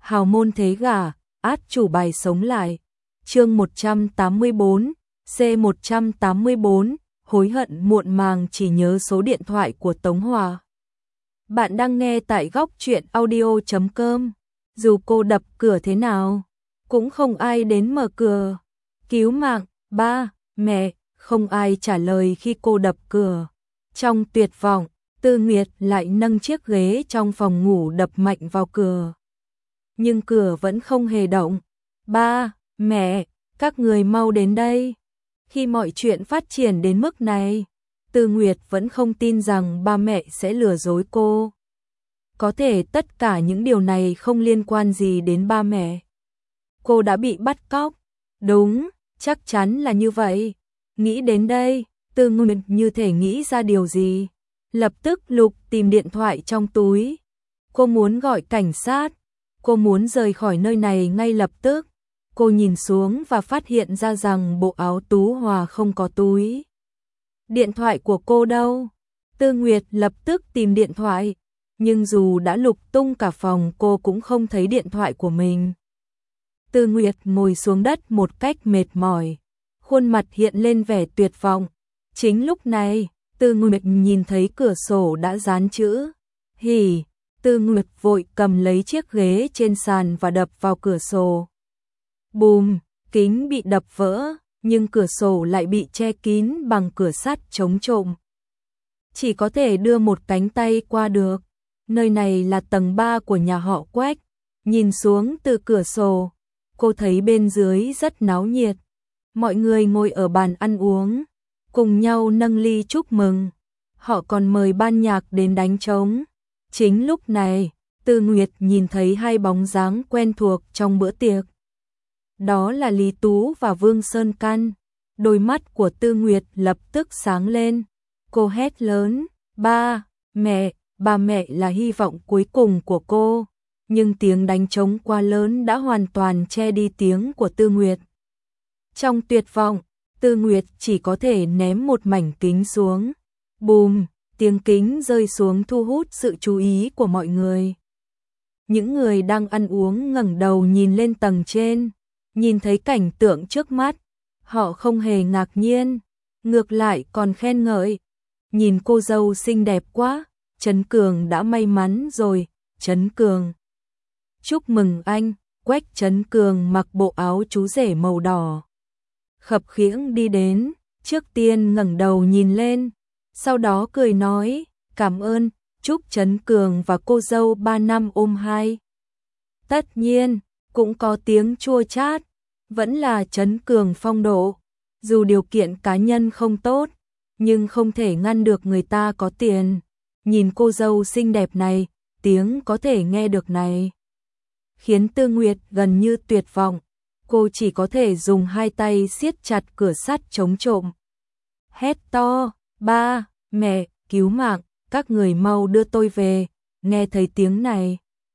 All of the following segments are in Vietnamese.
hào môn thế gả, át chủ bài sống lại. Chương 184, C184, hối hận muộn màng chỉ nhớ số điện thoại của Tống Hòa. Bạn đang nghe tại góc truyện audio.com. Dù cô đập cửa thế nào, cũng không ai đến mở cửa. Cứu mạng, ba, mẹ, không ai trả lời khi cô đập cửa. Trong tuyệt vọng, Tư Nguyệt lại nâng chiếc ghế trong phòng ngủ đập mạnh vào cửa. Nhưng cửa vẫn không hề động. Ba, mẹ, các người mau đến đây. Khi mọi chuyện phát triển đến mức này, Tư Nguyệt vẫn không tin rằng ba mẹ sẽ lừa dối cô. Có thể tất cả những điều này không liên quan gì đến ba mẹ. Cô đã bị bắt cóc. Đúng, chắc chắn là như vậy. Nghĩ đến đây, Tư Nguyệt như thể nghĩ ra điều gì. Lập tức lục tìm điện thoại trong túi. Cô muốn gọi cảnh sát. Cô muốn rời khỏi nơi này ngay lập tức. Cô nhìn xuống và phát hiện ra rằng bộ áo Tú Hòa không có túi. Điện thoại của cô đâu? Tư Nguyệt lập tức tìm điện thoại. Nhưng dù đã lục tung cả phòng cô cũng không thấy điện thoại của mình. Tư Nguyệt ngồi xuống đất một cách mệt mỏi. Khuôn mặt hiện lên vẻ tuyệt vọng. Chính lúc này, Tư Nguyệt nhìn thấy cửa sổ đã dán chữ hỉ. Tư Nguyệt vội cầm lấy chiếc ghế trên sàn và đập vào cửa sổ. Bùm, kính bị đập vỡ, nhưng cửa sổ lại bị che kín bằng cửa sắt chống trộm. Chỉ có thể đưa một cánh tay qua được. Nơi này là tầng 3 của nhà họ Quách. Nhìn xuống từ cửa sổ, cô thấy bên dưới rất náo nhiệt. Mọi người ngồi ở bàn ăn uống, cùng nhau nâng ly chúc mừng. Họ còn mời ban nhạc đến đánh trống. Chính lúc này, Tư Nguyệt nhìn thấy hai bóng dáng quen thuộc trong bữa tiệc. Đó là Lý Tú và Vương Sơn Căn. Đôi mắt của Tư Nguyệt lập tức sáng lên. Cô hét lớn, ba, mẹ, ba mẹ là hy vọng cuối cùng của cô. Nhưng tiếng đánh trống quá lớn đã hoàn toàn che đi tiếng của Tư Nguyệt. Trong tuyệt vọng, Tư Nguyệt chỉ có thể ném một mảnh kính xuống. Bùm, tiếng kính rơi xuống thu hút sự chú ý của mọi người. Những người đang ăn uống ngẩng đầu nhìn lên tầng trên. Nhìn thấy cảnh tượng trước mắt, họ không hề ngạc nhiên, ngược lại còn khen ngợi. Nhìn cô dâu xinh đẹp quá, Trấn Cường đã may mắn rồi, Trấn Cường. Chúc mừng anh, Quách Trấn Cường mặc bộ áo chú rể màu đỏ. Khập khiễng đi đến, trước tiên ngẩng đầu nhìn lên, sau đó cười nói, cảm ơn, chúc Trấn Cường và cô dâu 3 năm ôm hai. Tất nhiên, cũng có tiếng chua chát, vẫn là Trấn Cường phong độ. Dù điều kiện cá nhân không tốt, nhưng không thể ngăn được người ta có tiền. Nhìn cô dâu xinh đẹp này, tiếng có thể nghe được này. Khiến Tư Nguyệt gần như tuyệt vọng. Cô chỉ có thể dùng hai tay siết chặt cửa sắt chống trộm. Hét to, ba, mẹ, cứu mạng, các người mau đưa tôi về. Nghe thấy tiếng này,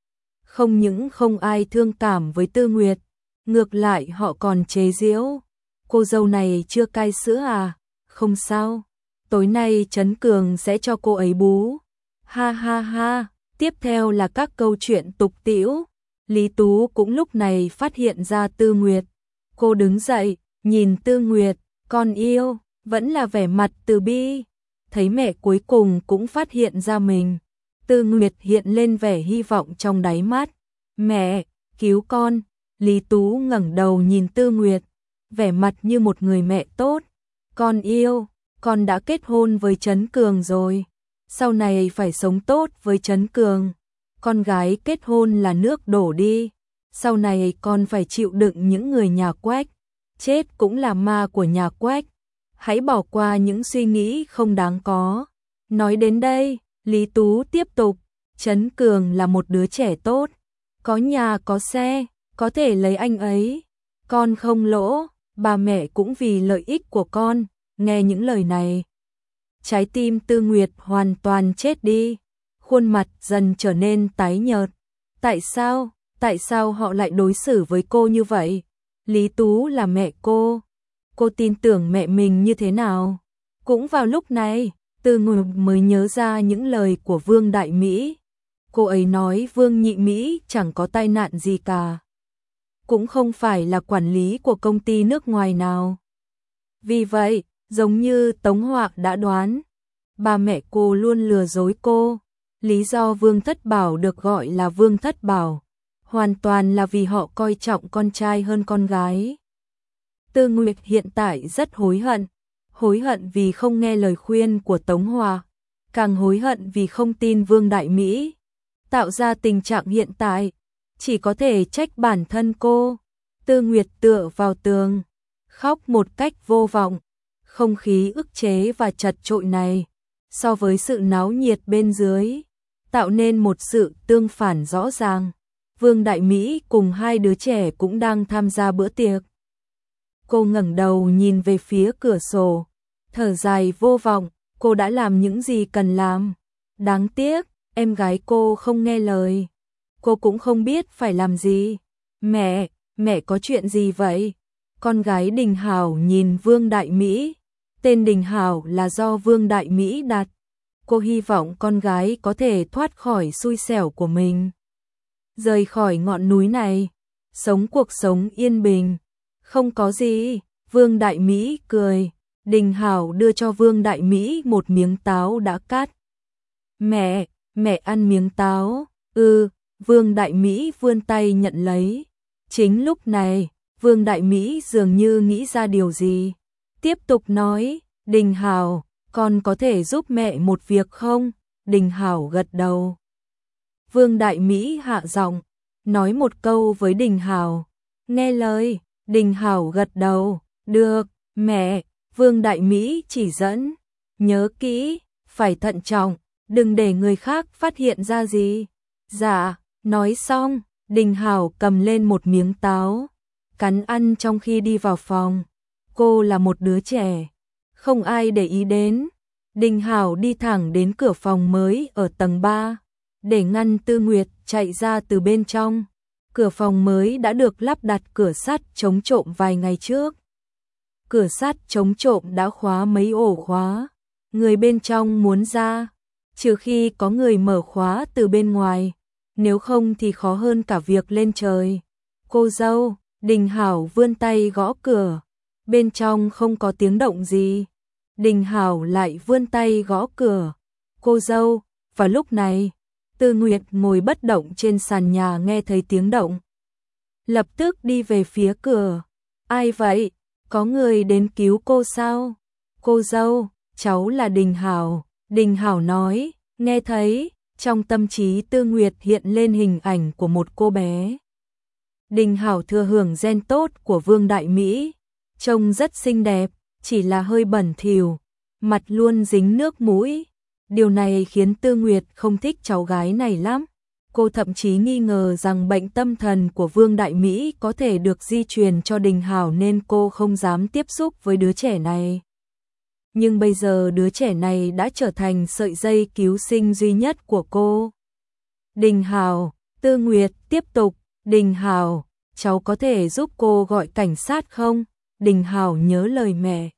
không những không ai thương cảm với Tư Nguyệt, ngược lại họ còn chế giễu. Cô dâu này chưa cai sữa à? Không sao, tối nay Trấn Cường sẽ cho cô ấy bú. Ha ha ha, tiếp theo là các câu chuyện tục tĩu. Lý Tú cũng lúc này phát hiện ra Tư Nguyệt. Cô đứng dậy, nhìn Tư Nguyệt, con yêu, vẫn là vẻ mặt từ bi. Thấy mẹ cuối cùng cũng phát hiện ra mình. Tư Nguyệt hiện lên vẻ hy vọng trong đáy mắt. Mẹ, cứu con. Lý Tú ngẩng đầu nhìn Tư Nguyệt, vẻ mặt như một người mẹ tốt. Con yêu, con đã kết hôn với Trấn Cường rồi. Sau này phải sống tốt với Trấn Cường. Con gái kết hôn là nước đổ đi. Sau này con phải chịu đựng những người nhà Quách. Chết cũng là ma của nhà Quách. Hãy bỏ qua những suy nghĩ không đáng có. Nói đến đây, Lý Tú tiếp tục. Trấn Cường là một đứa trẻ tốt. Có nhà có xe, có thể lấy anh ấy. Con không lỗ, bà mẹ cũng vì lợi ích của con. Nghe những lời này, trái tim Tư Nguyệt hoàn toàn chết đi. Khuôn mặt dần trở nên tái nhợt. Tại sao họ lại đối xử với cô như vậy? Lý Tú là mẹ cô tin tưởng mẹ mình như thế nào? Cũng vào lúc này, Tư Nguyệt mới nhớ ra những lời của Vương Đại Mỹ. Cô ấy nói Vương Nhị Mỹ chẳng có tai nạn gì cả. Cũng không phải là quản lý của công ty nước ngoài nào. Vì vậy, giống như Tống Họa đã đoán, ba mẹ cô luôn lừa dối cô. Lý do Vương Thất Bảo được gọi là Vương Thất Bảo, hoàn toàn là vì họ coi trọng con trai hơn con gái. Tư Nguyệt hiện tại rất hối hận vì không nghe lời khuyên của Tống Hòa, càng hối hận vì không tin Vương Đại Mỹ, tạo ra tình trạng hiện tại, chỉ có thể trách bản thân cô. Tư Nguyệt tựa vào tường, khóc một cách vô vọng, không khí ức chế và chật chội này, so với sự náo nhiệt bên dưới, tạo nên một sự tương phản rõ ràng. Vương Đại Mỹ cùng hai đứa trẻ cũng đang tham gia bữa tiệc. Cô ngẩng đầu nhìn về phía cửa sổ, thở dài vô vọng, cô đã làm những gì cần làm. Đáng tiếc, em gái cô không nghe lời. Cô cũng không biết phải làm gì. Mẹ có chuyện gì vậy? Con gái Đình Hảo nhìn Vương Đại Mỹ. Tên Đình Hảo là do Vương Đại Mỹ đặt. Cô hy vọng con gái có thể thoát khỏi xui xẻo của mình, rời khỏi ngọn núi này, sống cuộc sống yên bình. Không có gì, Vương Đại Mỹ cười. Đình Hảo đưa cho Vương Đại Mỹ một miếng táo đã cắt. Mẹ ăn miếng táo. Vương Đại Mỹ vươn tay nhận lấy. Chính lúc này, Vương Đại Mỹ dường như nghĩ ra điều gì, tiếp tục nói, Đình Hảo, con có thể giúp mẹ một việc không? Đình Hảo gật đầu. Vương Đại Mỹ hạ giọng, nói một câu với Đình Hảo. Nghe lời, Đình Hảo gật đầu. Được, mẹ. Vương Đại Mỹ chỉ dẫn. Nhớ kỹ, phải thận trọng, đừng để người khác phát hiện ra gì. Dạ, nói xong, Đình Hảo cầm lên một miếng táo, cắn ăn trong khi đi vào phòng. Cô là một đứa trẻ, không ai để ý đến. Đình Hảo đi thẳng đến cửa phòng mới ở tầng 3, để ngăn Tư Nguyệt chạy ra từ bên trong. Cửa phòng mới đã được lắp đặt cửa sắt chống trộm vài ngày trước. Cửa sắt chống trộm đã khóa mấy ổ khóa. Người bên trong muốn ra, trừ khi có người mở khóa từ bên ngoài, nếu không thì khó hơn cả việc lên trời. Cô dâu, Đình Hảo vươn tay gõ cửa. Bên trong không có tiếng động gì. Đình Hảo lại vươn tay gõ cửa. Cô dâu, vào lúc này, Tư Nguyệt ngồi bất động trên sàn nhà nghe thấy tiếng động, lập tức đi về phía cửa. Ai vậy? Có người đến cứu cô sao? Cô dâu, cháu là Đình Hảo. Đình Hảo nói, nghe thấy, trong tâm trí Tư Nguyệt hiện lên hình ảnh của một cô bé. Đình Hảo thừa hưởng gen tốt của Vương Đại Mỹ, trông rất xinh đẹp, chỉ là hơi bẩn thỉu, mặt luôn dính nước mũi. Điều này khiến Tư Nguyệt không thích cháu gái này lắm. Cô thậm chí nghi ngờ rằng bệnh tâm thần của Vương Đại Mỹ có thể được di truyền cho Đình Hảo nên cô không dám tiếp xúc với đứa trẻ này. Nhưng bây giờ đứa trẻ này đã trở thành sợi dây cứu sinh duy nhất của cô. Đình Hảo, Tư Nguyệt tiếp tục, Đình Hảo, cháu có thể giúp cô gọi cảnh sát không? Đình Hảo nhớ lời mẹ.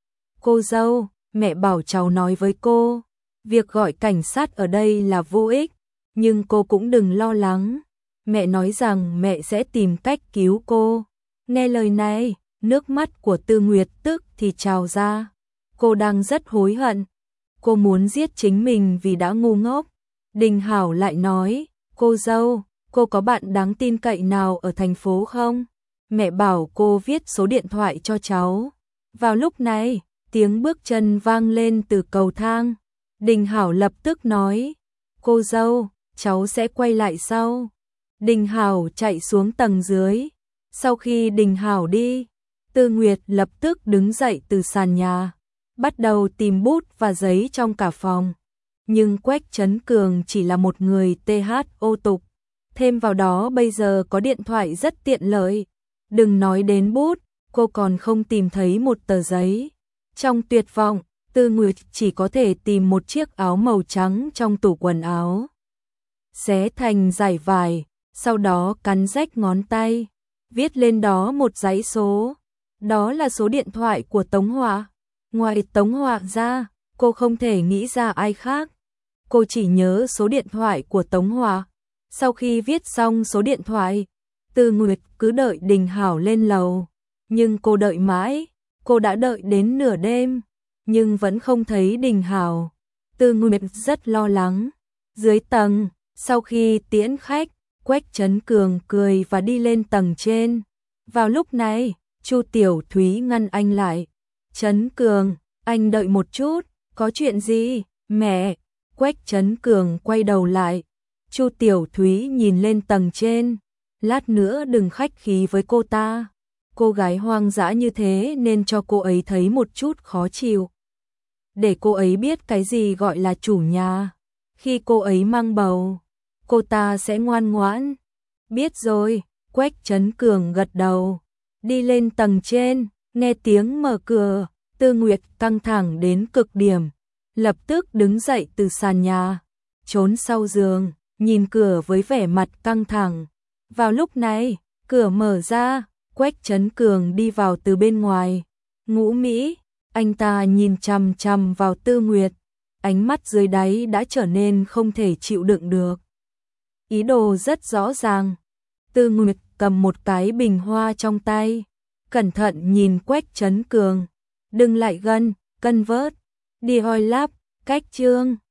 Cô dâu, mẹ bảo cháu nói với cô, việc gọi cảnh sát ở đây là vô ích, nhưng cô cũng đừng lo lắng. Mẹ nói rằng mẹ sẽ tìm cách cứu cô. Nghe lời này, nước mắt của Tư Nguyệt tức thì trào ra. Cô đang rất hối hận. Cô muốn giết chính mình vì đã ngu ngốc. Đình Hảo lại nói, cô dâu, cô có bạn đáng tin cậy nào ở thành phố không? Mẹ bảo cô viết số điện thoại cho cháu. Vào lúc này, tiếng bước chân vang lên từ cầu thang. Đình Hảo lập tức nói, cô dâu, cháu sẽ quay lại sau. Đình Hảo chạy xuống tầng dưới. Sau khi Đình Hảo đi, Tư Nguyệt lập tức đứng dậy từ sàn nhà, bắt đầu tìm bút và giấy trong cả phòng. Nhưng Quách Trấn Cường chỉ là một người THO tục. Thêm vào đó bây giờ có điện thoại rất tiện lợi. Đừng nói đến bút, cô còn không tìm thấy một tờ giấy. Trong tuyệt vọng, Tư Nguyệt chỉ có thể tìm một chiếc áo màu trắng trong tủ quần áo, xé thành dải vải, sau đó cắn rách ngón tay, viết lên đó một dãy số. Đó là số điện thoại của Tống Họa. Ngoài Tống Họa ra, cô không thể nghĩ ra ai khác. cô chỉ nhớ số điện thoại của Tống Hòa. Sau khi viết xong số điện thoại, Tư Nguyệt cứ đợi Đình Hảo lên lầu. Nhưng cô đợi mãi, cô đã đợi đến nửa đêm, nhưng vẫn không thấy Đình Hảo. Tư Nguyệt rất lo lắng. Dưới tầng, sau khi tiễn khách, Quách Trấn Cường cười và đi lên tầng trên. Vào lúc này, Chu Tiểu Thúy ngăn anh lại. Trấn Cường, anh đợi một chút, có chuyện gì? Mẹ! Quách Trấn Cường quay đầu lại. Chu Tiểu Thúy nhìn lên tầng trên. Lát nữa đừng khách khí với cô ta. Cô gái hoang dã như thế nên cho cô ấy thấy một chút khó chịu. Để cô ấy biết cái gì gọi là chủ nhà. Khi cô ấy mang bầu, cô ta sẽ ngoan ngoãn. Biết rồi, Quách Trấn Cường gật đầu. Đi lên tầng trên, nghe tiếng mở cửa, Tư Nguyệt căng thẳng đến cực điểm. Lập tức đứng dậy từ sàn nhà, trốn sau giường, nhìn cửa với vẻ mặt căng thẳng. Vào lúc này, cửa mở ra, Quách Trấn Cường đi vào từ bên ngoài. Ngũ Mỹ, anh ta nhìn chằm chằm vào Tư Nguyệt, ánh mắt dưới đáy đã trở nên không thể chịu đựng được. Ý đồ rất rõ ràng. Tư Nguyệt cầm một cái bình hoa trong tay, cẩn thận nhìn Quách Trấn Cường. Đừng lại gần, cân vớt, đi hoi láp, cách chương.